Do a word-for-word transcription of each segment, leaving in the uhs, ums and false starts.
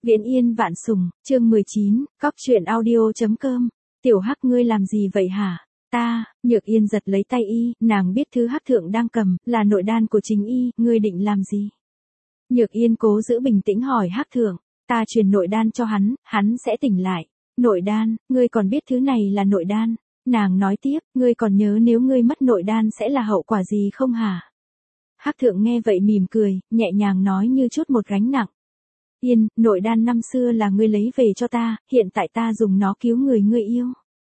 Viễn Yên Vạn Sủng, chương mười chín, cóc truyện audio.com, tiểu Hắc ngươi làm gì vậy hả? Ta, Nhược Yên giật lấy tay y, nàng biết thứ Hắc thượng đang cầm, là nội đan của chính y, ngươi định làm gì? Nhược Yên cố giữ bình tĩnh hỏi Hắc thượng, ta truyền nội đan cho hắn, hắn sẽ tỉnh lại. Nội đan, ngươi còn biết thứ này là nội đan? Nàng nói tiếp, ngươi còn nhớ nếu ngươi mất nội đan sẽ là hậu quả gì không hả? Hắc thượng nghe vậy mỉm cười, nhẹ nhàng nói như chút một gánh nặng. Yên, nội đan năm xưa là ngươi lấy về cho ta, hiện tại ta dùng nó cứu người ngươi yêu.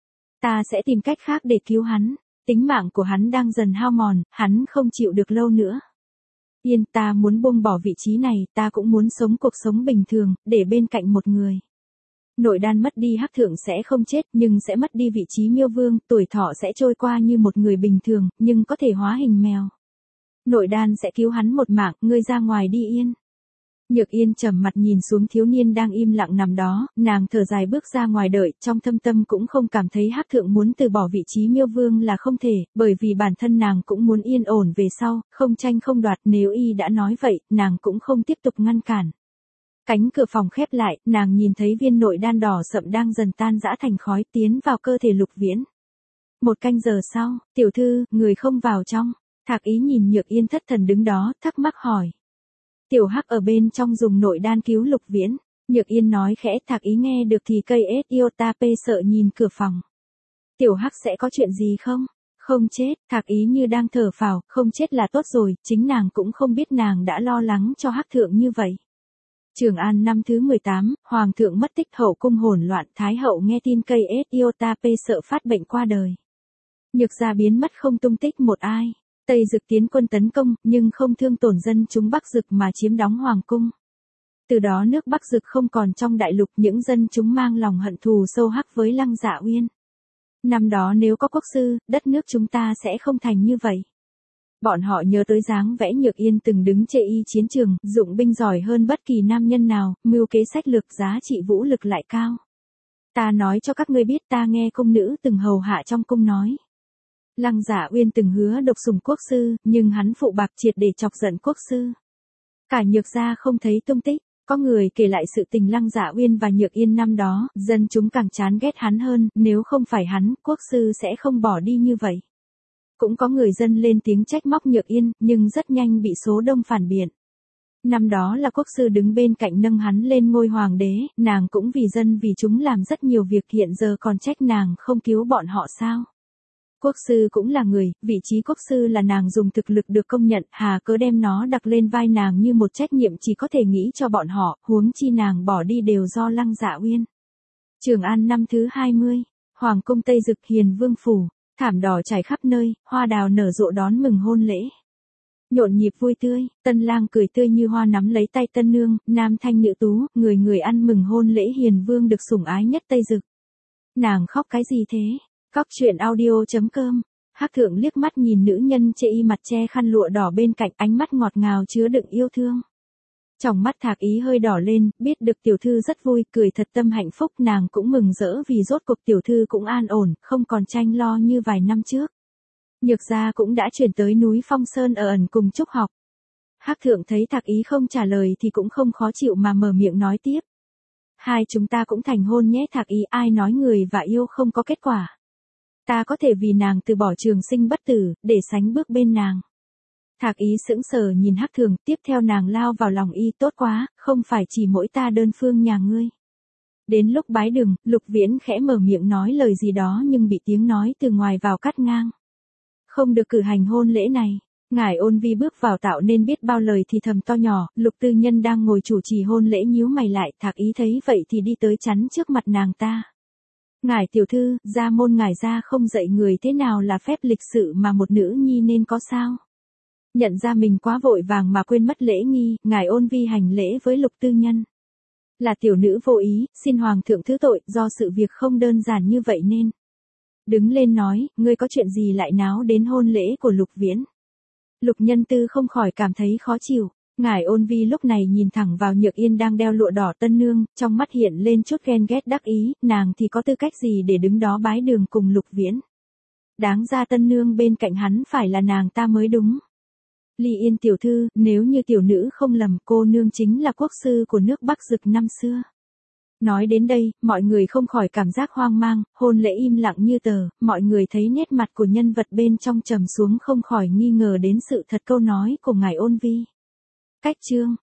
Ta sẽ tìm cách khác để cứu hắn, tính mạng của hắn đang dần hao mòn, hắn không chịu được lâu nữa. Yên, ta muốn buông bỏ vị trí này, ta cũng muốn sống cuộc sống bình thường, để bên cạnh một người. Nội đan mất đi Hắc thượng sẽ không chết, nhưng sẽ mất đi vị trí Miêu Vương, tuổi thọ sẽ trôi qua như một người bình thường, nhưng có thể hóa hình mèo. Nội đan sẽ cứu hắn một mạng, ngươi ra ngoài đi Yên. Nhược Yên trầm mặt nhìn xuống thiếu niên đang im lặng nằm đó, nàng thở dài bước ra ngoài đợi, trong thâm tâm cũng không cảm thấy Hắc thượng muốn từ bỏ vị trí Miêu Vương là không thể, bởi vì bản thân nàng cũng muốn yên ổn về sau, không tranh không đoạt, nếu y đã nói vậy, nàng cũng không tiếp tục ngăn cản. Cánh cửa phòng khép lại, nàng nhìn thấy viên nội đan đỏ sậm đang dần tan rã thành khói tiến vào cơ thể Lục Viễn. Một canh giờ sau, tiểu thư, người không vào trong. Thạc Ý nhìn Nhược Yên thất thần đứng đó, thắc mắc hỏi. Tiểu Hắc ở bên trong dùng nội đan cứu Lục Viễn. Nhược Yên nói khẽ, Thạc Ý nghe được thì cây ết iota p sợ nhìn cửa phòng. Tiểu Hắc sẽ có chuyện gì không? Không chết, Thạc Ý như đang thở phào, không chết là tốt rồi, chính nàng cũng không biết nàng đã lo lắng cho Hắc thượng như vậy. Trường An năm thứ mười tám, Hoàng thượng mất tích, hậu cung hỗn loạn, Thái hậu nghe tin cây ết iota p sợ phát bệnh qua đời. Nhược gia biến mất không tung tích một ai. Tây Dực tiến quân tấn công, nhưng không thương tổn dân chúng Bắc Dực mà chiếm đóng hoàng cung. Từ đó nước Bắc Dực không còn trong đại lục, những dân chúng mang lòng hận thù sâu hắc với Lăng Dạ Uyên. Năm đó nếu có quốc sư, đất nước chúng ta sẽ không thành như vậy. Bọn họ nhớ tới dáng vẽ Nhược Yên từng đứng chê y chiến trường, dụng binh giỏi hơn bất kỳ nam nhân nào, mưu kế sách lược giá trị vũ lực lại cao. Ta nói cho các ngươi biết, ta nghe cung nữ từng hầu hạ trong cung nói. Lăng Dạ Uyên từng hứa độc sủng quốc sư, nhưng hắn phụ bạc triệt để chọc giận quốc sư. Cả Nhược gia không thấy tung tích, có người kể lại sự tình Lăng Dạ Uyên và Nhược Yên năm đó, dân chúng càng chán ghét hắn hơn, nếu không phải hắn, quốc sư sẽ không bỏ đi như vậy. Cũng có người dân lên tiếng trách móc Nhược Yên, nhưng rất nhanh bị số đông phản biện. Năm đó là quốc sư đứng bên cạnh nâng hắn lên ngôi hoàng đế, nàng cũng vì dân vì chúng làm rất nhiều việc, hiện giờ còn trách nàng không cứu bọn họ sao? Quốc sư cũng là người, vị trí quốc sư là nàng dùng thực lực được công nhận, hà cớ đem nó đặt lên vai nàng như một trách nhiệm chỉ có thể nghĩ cho bọn họ, huống chi nàng bỏ đi đều do Lăng Dạ Uyên. Trường An năm thứ hai mươi, Hoàng cung Tây Dực, Hiền Vương phủ, thảm đỏ trải khắp nơi, hoa đào nở rộ đón mừng hôn lễ. Nhộn nhịp vui tươi, tân lang cười tươi như hoa nắm lấy tay tân nương, nam thanh nữ tú, người người ăn mừng hôn lễ Hiền Vương được sủng ái nhất Tây Dực. Nàng khóc cái gì thế? Cóc truyện audio.com, Hắc thượng liếc mắt nhìn nữ nhân chê y mặt che khăn lụa đỏ bên cạnh, ánh mắt ngọt ngào chứa đựng yêu thương. Trong mắt Thạc Ý hơi đỏ lên, biết được tiểu thư rất vui, cười thật tâm hạnh phúc, nàng cũng mừng rỡ vì rốt cuộc tiểu thư cũng an ổn, không còn tranh lo như vài năm trước. Nhược gia cũng đã chuyển tới núi Phong Sơn ở ẩn cùng Trúc học. Hắc thượng thấy Thạc Ý không trả lời thì cũng không khó chịu mà mở miệng nói tiếp. Hai chúng ta cũng thành hôn nhé Thạc Ý, ai nói người và yêu không có kết quả. Ta có thể vì nàng từ bỏ trường sinh bất tử, để sánh bước bên nàng. Thạc Ý sững sờ nhìn Hắc thượng, tiếp theo nàng lao vào lòng y, tốt quá, không phải chỉ mỗi ta đơn phương nhà ngươi. Đến lúc bái đường, Lục Viễn khẽ mở miệng nói lời gì đó nhưng bị tiếng nói từ ngoài vào cắt ngang. Không được cử hành hôn lễ này. Ngải Ôn Vi bước vào tạo nên biết bao lời thì thầm to nhỏ, Lục tư nhân đang ngồi chủ trì hôn lễ nhíu mày lại, Thạc Ý thấy vậy thì đi tới chắn trước mặt nàng ta. Ngải tiểu thư, gia môn ngải gia không dạy người thế nào là phép lịch sự mà một nữ nhi nên có sao? Nhận ra mình quá vội vàng mà quên mất lễ nghi, Ngải Ôn Vi hành lễ với Lục tư nhân. Là tiểu nữ vô ý, xin hoàng thượng thứ tội, do sự việc không đơn giản như vậy nên. Đứng lên nói, ngươi có chuyện gì lại náo đến hôn lễ của Lục Viễn? Lục Nhân Tư không khỏi cảm thấy khó chịu. Ngải Ôn Vi lúc này nhìn thẳng vào Nhược Yên đang đeo lụa đỏ tân nương, trong mắt hiện lên chút ghen ghét đắc ý, nàng thì có tư cách gì để đứng đó bái đường cùng Lục Viễn. Đáng ra tân nương bên cạnh hắn phải là nàng ta mới đúng. Ly Yên tiểu thư, nếu như tiểu nữ không lầm, cô nương chính là quốc sư của nước Bắc Dực năm xưa. Nói đến đây, mọi người không khỏi cảm giác hoang mang, hôn lễ im lặng như tờ, mọi người thấy nét mặt của nhân vật bên trong trầm xuống không khỏi nghi ngờ đến sự thật câu nói của ngài Ôn Vi. Cách chương